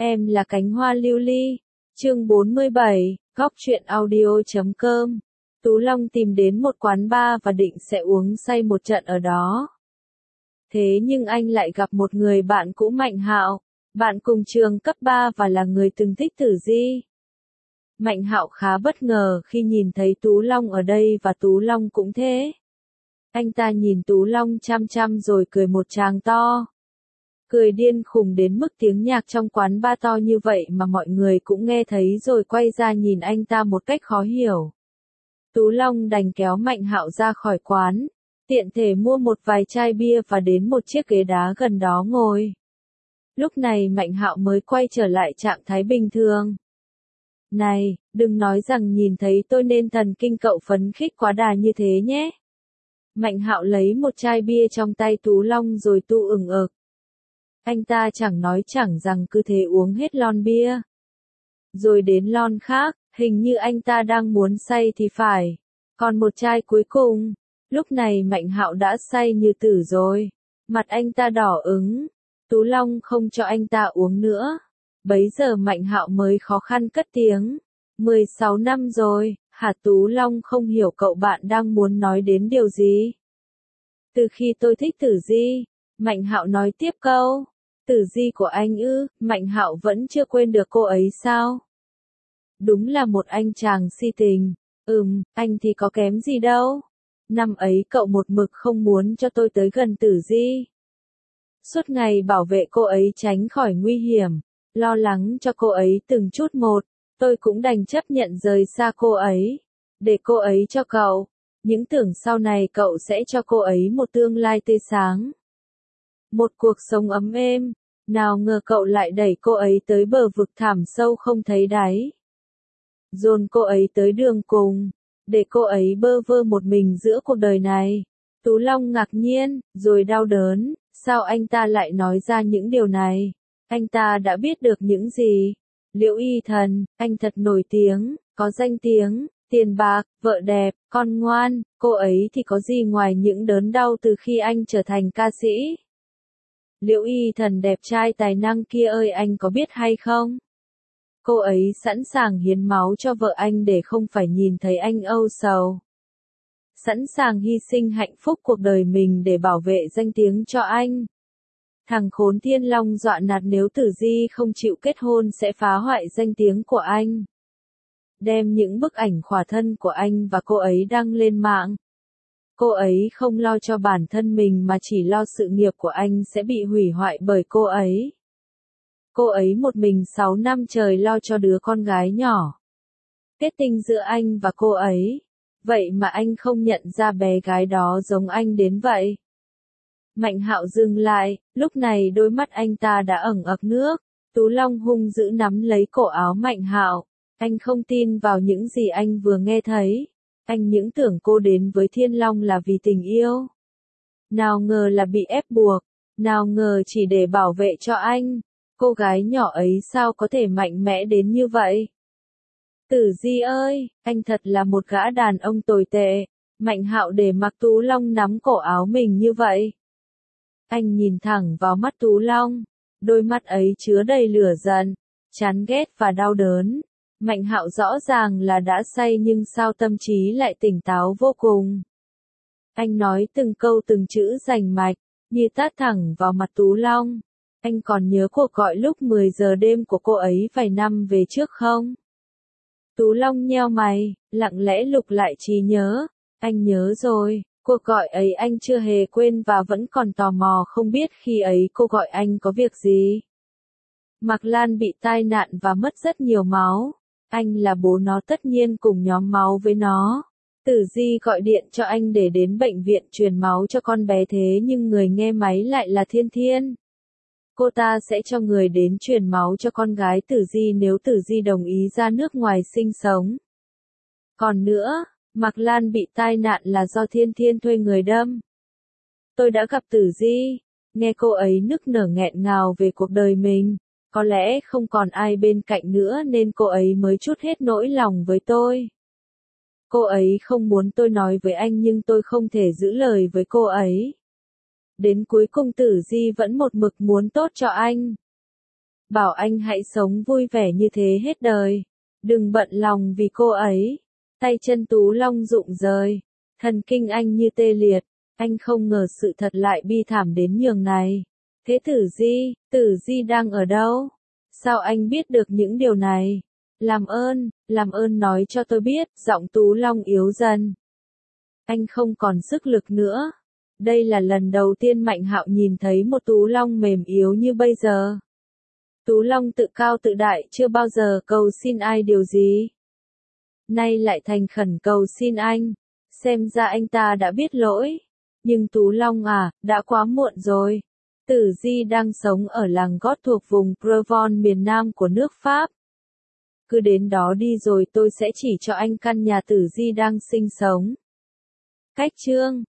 Em là cánh hoa lưu ly. Chương 47, góc truyện audio.com. Tú Long tìm đến một quán bar và định sẽ uống say một trận ở đó. Thế nhưng anh lại gặp một người bạn cũ Mạnh Hạo, bạn cùng trường cấp 3 và là người từng thích Tử Di. Mạnh Hạo khá bất ngờ khi nhìn thấy Tú Long ở đây và Tú Long cũng thế. Anh ta nhìn Tú Long chăm chăm rồi cười một tràng to. Cười điên khùng đến mức tiếng nhạc trong quán bar to như vậy mà mọi người cũng nghe thấy rồi quay ra nhìn anh ta một cách khó hiểu. Tú Long đành kéo Mạnh Hạo ra khỏi quán, tiện thể mua một vài chai bia và đến một chiếc ghế đá gần đó ngồi. Lúc này Mạnh Hạo mới quay trở lại trạng thái bình thường. Này, đừng nói rằng nhìn thấy tôi nên thần kinh cậu phấn khích quá đà như thế nhé. Mạnh Hạo lấy một chai bia trong tay Tú Long rồi tu ừng ực. Anh ta chẳng nói chẳng rằng cứ thế uống hết lon bia. Rồi đến lon khác, hình như anh ta đang muốn say thì phải. Còn một chai cuối cùng, lúc này Mạnh Hạo đã say như tử rồi. Mặt anh ta đỏ ửng. Tú Long không cho anh ta uống nữa. Bấy giờ Mạnh Hạo mới khó khăn cất tiếng. 16 năm rồi, hả? Tú Long không hiểu cậu bạn đang muốn nói đến điều gì. Từ khi tôi thích Tử Di, Mạnh Hạo nói tiếp câu. Tử Di của anh ư? Mạnh Hạo vẫn chưa quên được cô ấy sao? Đúng là một anh chàng si tình. Anh thì có kém gì đâu. Năm ấy cậu một mực không muốn cho tôi tới gần Tử Di. Suốt ngày bảo vệ cô ấy tránh khỏi nguy hiểm, lo lắng cho cô ấy từng chút một, tôi cũng đành chấp nhận rời xa cô ấy, để cô ấy cho cậu, những tưởng sau này cậu sẽ cho cô ấy một tương lai tươi sáng. Một cuộc sống ấm êm, nào ngờ cậu lại đẩy cô ấy tới bờ vực thẳm sâu không thấy đáy. Dồn cô ấy tới đường cùng, để cô ấy bơ vơ một mình giữa cuộc đời này. Tú Long ngạc nhiên, rồi đau đớn, sao anh ta lại nói ra những điều này? Anh ta đã biết được những gì? Liễu Y Thần, anh thật nổi tiếng, có danh tiếng, tiền bạc, vợ đẹp, con ngoan, cô ấy thì có gì ngoài những đớn đau từ khi anh trở thành ca sĩ? Liễu Y Thần đẹp trai tài năng kia ơi, anh có biết hay không? Cô ấy sẵn sàng hiến máu cho vợ anh để không phải nhìn thấy anh âu sầu. Sẵn sàng hy sinh hạnh phúc cuộc đời mình để bảo vệ danh tiếng cho anh. Thằng khốn Thiên Long dọa nạt nếu Tử Di không chịu kết hôn sẽ phá hoại danh tiếng của anh. Đem những bức ảnh khỏa thân của anh và cô ấy đăng lên mạng. Cô ấy không lo cho bản thân mình mà chỉ lo sự nghiệp của anh sẽ bị hủy hoại bởi cô ấy. Cô ấy một mình 6 năm trời lo cho đứa con gái nhỏ. Kết tình giữa anh và cô ấy. Vậy mà anh không nhận ra bé gái đó giống anh đến vậy. Mạnh Hạo dừng lại, lúc này đôi mắt anh ta đã ẩn ực nước. Tú Long hung dữ nắm lấy cổ áo Mạnh Hạo. Anh không tin vào những gì anh vừa nghe thấy. Anh những tưởng cô đến với Thiên Long là vì tình yêu. Nào ngờ là bị ép buộc. Nào ngờ chỉ để bảo vệ cho anh. Cô gái nhỏ ấy sao có thể mạnh mẽ đến như vậy? Tử Di ơi, anh thật là một gã đàn ông tồi tệ. Mạnh Hạo để mặc Tú Long nắm cổ áo mình như vậy. Anh nhìn thẳng vào mắt Tú Long. Đôi mắt ấy chứa đầy lửa giận, chán ghét và đau đớn. Mạnh Hạo rõ ràng là đã say nhưng sao tâm trí lại tỉnh táo vô cùng. Anh nói từng câu từng chữ rành mạch, như tát thẳng vào mặt Tú Long. Anh còn nhớ cuộc gọi lúc 10 giờ đêm của cô ấy vài năm về trước không? Tú Long nheo mày, lặng lẽ lục lại trí nhớ. Anh nhớ rồi, cuộc gọi ấy anh chưa hề quên và vẫn còn tò mò không biết khi ấy cô gọi anh có việc gì. Mạc Lan bị tai nạn và mất rất nhiều máu. Anh là bố nó tất nhiên cùng nhóm máu với nó. Tử Di gọi điện cho anh để đến bệnh viện truyền máu cho con bé thế nhưng người nghe máy lại là Thiên Thiên. Cô ta sẽ cho người đến truyền máu cho con gái Tử Di nếu Tử Di đồng ý ra nước ngoài sinh sống. Còn nữa, Mạc Lan bị tai nạn là do Thiên Thiên thuê người đâm. Tôi đã gặp Tử Di, nghe cô ấy nức nở nghẹn ngào về cuộc đời mình. Có lẽ không còn ai bên cạnh nữa nên cô ấy mới trút hết nỗi lòng với tôi. Cô ấy không muốn tôi nói với anh nhưng tôi không thể giữ lời với cô ấy. Đến cuối cùng Tử Di vẫn một mực muốn tốt cho anh. bảo anh hãy sống vui vẻ như thế hết đời. Đừng bận lòng vì cô ấy. Tay chân Tú Long rụng rời. Thần kinh anh như tê liệt. Anh không ngờ sự thật lại bi thảm đến nhường này. Thế Tử Di đang ở đâu? Sao anh biết được những điều này? Làm ơn nói cho tôi biết, giọng Tú Long yếu dần. Anh không còn sức lực nữa. Đây là lần đầu tiên Mạnh Hạo nhìn thấy một Tú Long mềm yếu như bây giờ. Tú Long tự cao tự đại chưa bao giờ cầu xin ai điều gì. Nay lại thành khẩn cầu xin anh. Xem ra anh ta đã biết lỗi. Nhưng Tú Long à, đã quá muộn rồi. Tử Di đang sống ở làng Gót thuộc vùng Provence miền Nam của nước Pháp. Cứ đến đó đi rồi tôi sẽ chỉ cho anh căn nhà Tử Di đang sinh sống. Cách chương